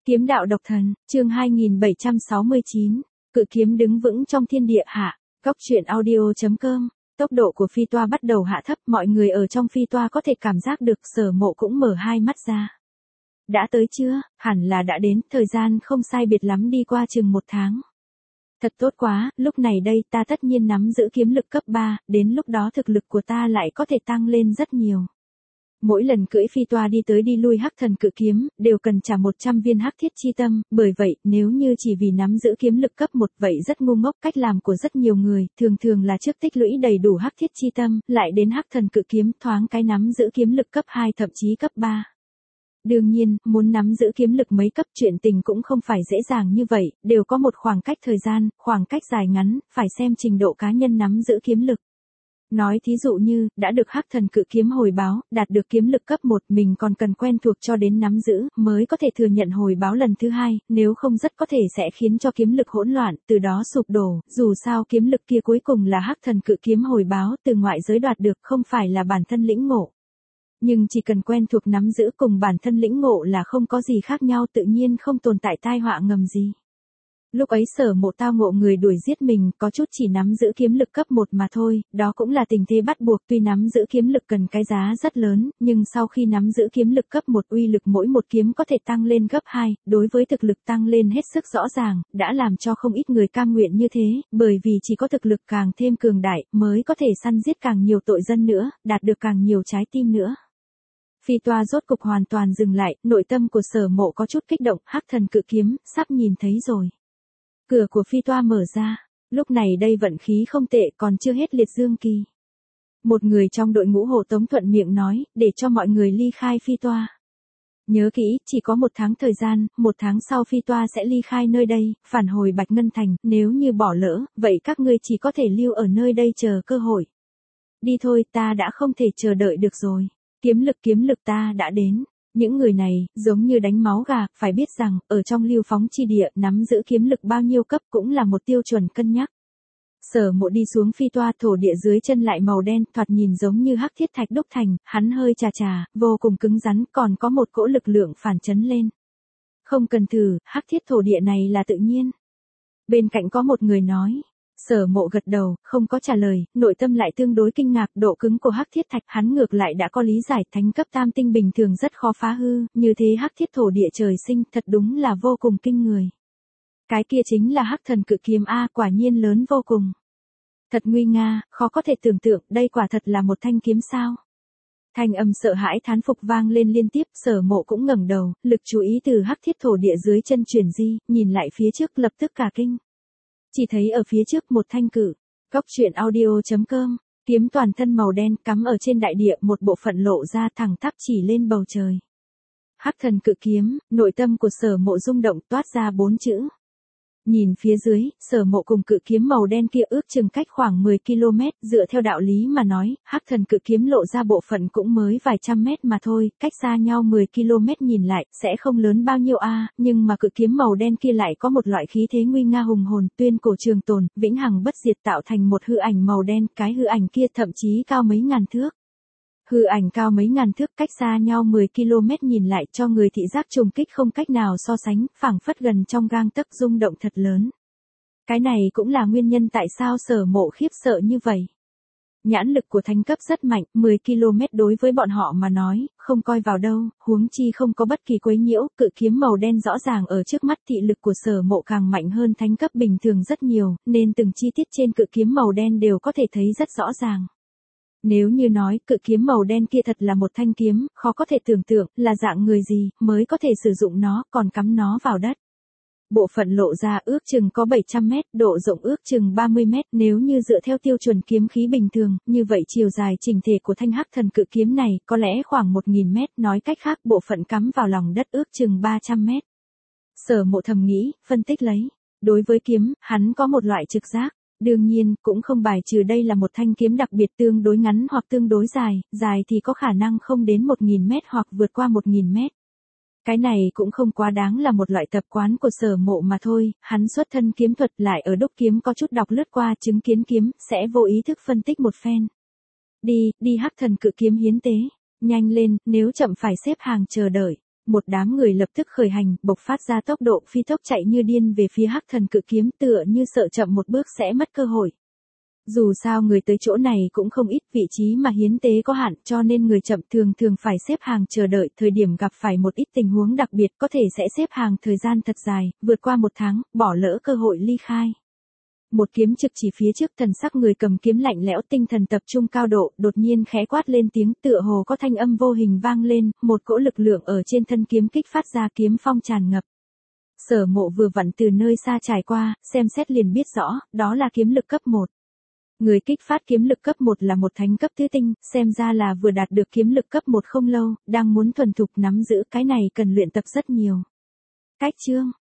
Kiếm đạo độc thần, chương 2769, cự kiếm đứng vững trong thiên địa hạ, góc truyện audio.com. Tốc độ của phi toa bắt đầu hạ thấp, mọi người ở trong phi toa có thể cảm giác được. Sở Mộ cũng mở hai mắt ra. Đã tới chưa? Hẳn là đã đến, thời gian không sai biệt lắm đi qua chừng 1 tháng. Thật tốt quá, lúc này đây ta tất nhiên nắm giữ kiếm lực cấp 3, đến lúc đó thực lực của ta lại có thể tăng lên rất nhiều. Mỗi lần cưỡi phi toa đi tới đi lui hắc thần cự kiếm, đều cần trả 100 viên hắc thiết chi tâm, bởi vậy, nếu như chỉ vì nắm giữ kiếm lực cấp 1 vậy rất ngu ngốc. Cách làm của rất nhiều người, thường là trước tích lũy đầy đủ hắc thiết chi tâm, lại đến hắc thần cự kiếm thoáng cái nắm giữ kiếm lực cấp 2 thậm chí cấp 3. Đương nhiên, muốn nắm giữ kiếm lực mấy cấp chuyện tình cũng không phải dễ dàng như vậy, đều có một khoảng cách thời gian, khoảng cách dài ngắn, phải xem trình độ cá nhân nắm giữ kiếm lực. Nói thí dụ như, đã được hắc thần cự kiếm hồi báo, đạt được kiếm lực cấp 1 mình còn cần quen thuộc cho đến nắm giữ, mới có thể thừa nhận hồi báo lần thứ 2, nếu không rất có thể sẽ khiến cho kiếm lực hỗn loạn, từ đó sụp đổ, dù sao kiếm lực kia cuối cùng là hắc thần cự kiếm hồi báo từ ngoại giới đoạt được, không phải là bản thân lĩnh ngộ. Nhưng chỉ cần quen thuộc nắm giữ cùng bản thân lĩnh ngộ là không có gì khác nhau, tự nhiên không tồn tại tai họa ngầm gì. Lúc ấy Sở Mộ tao ngộ người đuổi giết mình, có chút chỉ nắm giữ kiếm lực cấp 1 mà thôi, đó cũng là tình thế bắt buộc. Tuy nắm giữ kiếm lực cần cái giá rất lớn, nhưng sau khi nắm giữ kiếm lực cấp 1 uy lực mỗi một kiếm có thể tăng lên gấp 2, đối với thực lực tăng lên hết sức rõ ràng, đã làm cho không ít người cam nguyện như thế, bởi vì chỉ có thực lực càng thêm cường đại, mới có thể săn giết càng nhiều tội dân nữa, đạt được càng nhiều trái tim nữa. Phi toa rốt cục hoàn toàn dừng lại, nội tâm của Sở Mộ có chút kích động, hắc thần cự kiếm, sắp nhìn thấy rồi. Cửa của phi toa mở ra, lúc này đây vận khí không tệ, còn chưa hết liệt dương kỳ. Một người trong đội ngũ hộ tống thuận miệng nói, để cho mọi người ly khai phi toa. Nhớ kỹ, chỉ có 1 tháng thời gian, 1 tháng sau phi toa sẽ ly khai nơi đây, phản hồi Bạch Ngân Thành, nếu như bỏ lỡ, vậy các ngươi chỉ có thể lưu ở nơi đây chờ cơ hội. Đi thôi, ta đã không thể chờ đợi được rồi. Kiếm lực ta đã đến. Những người này, giống như đánh máu gà, phải biết rằng, ở trong lưu phóng chi địa, nắm giữ kiếm lực bao nhiêu cấp cũng là một tiêu chuẩn cân nhắc. Sở Mộ đi xuống phi toa, thổ địa dưới chân lại màu đen, thoạt nhìn giống như hắc thiết thạch đúc thành, hắn hơi chà, vô cùng cứng rắn, còn có một cỗ lực lượng phản chấn lên. Không cần thử, hắc thiết thổ địa này là tự nhiên. Bên cạnh có một người nói. Sở Mộ gật đầu, không có trả lời, nội tâm lại tương đối kinh ngạc, độ cứng của hắc thiết thạch, hắn ngược lại đã có lý giải, thánh cấp tam tinh bình thường rất khó phá hư, như thế hắc thiết thổ địa trời sinh, thật đúng là vô cùng kinh người. Cái kia chính là hắc thần cự kiếm a, quả nhiên lớn vô cùng. Thật nguy nga, khó có thể tưởng tượng, đây quả thật là một thanh kiếm sao? Thanh âm sợ hãi thán phục vang lên liên tiếp, Sở Mộ cũng ngẩng đầu, lực chú ý từ hắc thiết thổ địa dưới chân chuyển di, nhìn lại phía trước lập tức cả kinh. Chỉ thấy ở phía trước một thanh cự, góc truyện audio.com, kiếm toàn thân màu đen cắm ở trên đại địa, một bộ phận lộ ra thẳng tắp chỉ lên bầu trời. Hắc thần cự kiếm, nội tâm của Sở Mộ rung động, toát ra 4 chữ. Nhìn phía dưới, Sở Mộ cùng cự kiếm màu đen kia ước chừng cách khoảng 10 km, dựa theo đạo lý mà nói, hắc thần cự kiếm lộ ra bộ phận cũng mới vài trăm mét mà thôi, cách xa nhau 10 km nhìn lại, sẽ không lớn bao nhiêu a, nhưng mà cự kiếm màu đen kia lại có một loại khí thế nguy nga hùng hồn, tuyên cổ trường tồn, vĩnh hằng bất diệt, tạo thành một hư ảnh màu đen, cái hư ảnh kia thậm chí cao mấy ngàn thước. Hư ảnh cao mấy ngàn thước, cách xa nhau 10 km nhìn lại cho người thị giác trùng kích không cách nào so sánh, phảng phất gần trong gang tấc, rung động thật lớn. Cái này cũng là nguyên nhân tại sao Sở Mộ khiếp sợ như vậy. Nhãn lực của thánh cấp rất mạnh, 10 km đối với bọn họ mà nói, không coi vào đâu, huống chi không có bất kỳ quấy nhiễu, cự kiếm màu đen rõ ràng ở trước mắt, thị lực của Sở Mộ càng mạnh hơn thánh cấp bình thường rất nhiều, nên từng chi tiết trên cự kiếm màu đen đều có thể thấy rất rõ ràng. Nếu như nói cự kiếm màu đen kia thật là một thanh kiếm, khó có thể tưởng tượng là dạng người gì mới có thể sử dụng nó, còn cắm nó vào đất. Bộ phận lộ ra ước chừng có 700 mét, độ rộng ước chừng 30 mét, nếu như dựa theo tiêu chuẩn kiếm khí bình thường, như vậy chiều dài chỉnh thể của thanh hắc thần cự kiếm này có lẽ khoảng 1000 mét, nói cách khác bộ phận cắm vào lòng đất ước chừng 300 mét. Sở Mộ thầm nghĩ, phân tích lấy. Đối với kiếm, hắn có một loại trực giác. Đương nhiên, cũng không bài trừ đây là một thanh kiếm đặc biệt tương đối ngắn hoặc tương đối dài, dài thì có khả năng không đến 1000 mét hoặc vượt qua 1000 mét. Cái này cũng không quá đáng là một loại tập quán của Sở Mộ mà thôi, hắn xuất thân kiếm thuật lại ở đúc kiếm có chút đọc lướt qua chứng kiến kiếm, sẽ vô ý thức phân tích một phen. Đi hắc thần cự kiếm hiến tế, nhanh lên, nếu chậm phải xếp hàng chờ đợi. Một đám người lập tức khởi hành, bộc phát ra tốc độ phi tốc chạy như điên về phía Hắc Thần cự kiếm, tựa như sợ chậm một bước sẽ mất cơ hội. Dù sao người tới chỗ này cũng không ít, vị trí mà hiến tế có hạn, cho nên người chậm thường thường phải xếp hàng chờ đợi, thời điểm gặp phải một ít tình huống đặc biệt có thể sẽ xếp hàng thời gian thật dài, vượt qua một tháng, bỏ lỡ cơ hội ly khai. Một kiếm trực chỉ phía trước, thần sắc người cầm kiếm lạnh lẽo, tinh thần tập trung cao độ, đột nhiên khẽ quát lên tiếng, tựa hồ có thanh âm vô hình vang lên, một cỗ lực lượng ở trên thân kiếm kích phát ra, kiếm phong tràn ngập. Sở Mộ vừa vặn từ nơi xa trải qua, xem xét liền biết rõ, đó là kiếm lực cấp 1. Người kích phát kiếm lực cấp 1 là một thánh cấp tứ tinh, xem ra là vừa đạt được kiếm lực cấp 1 không lâu, đang muốn thuần thục nắm giữ, cái này cần luyện tập rất nhiều. Cách chương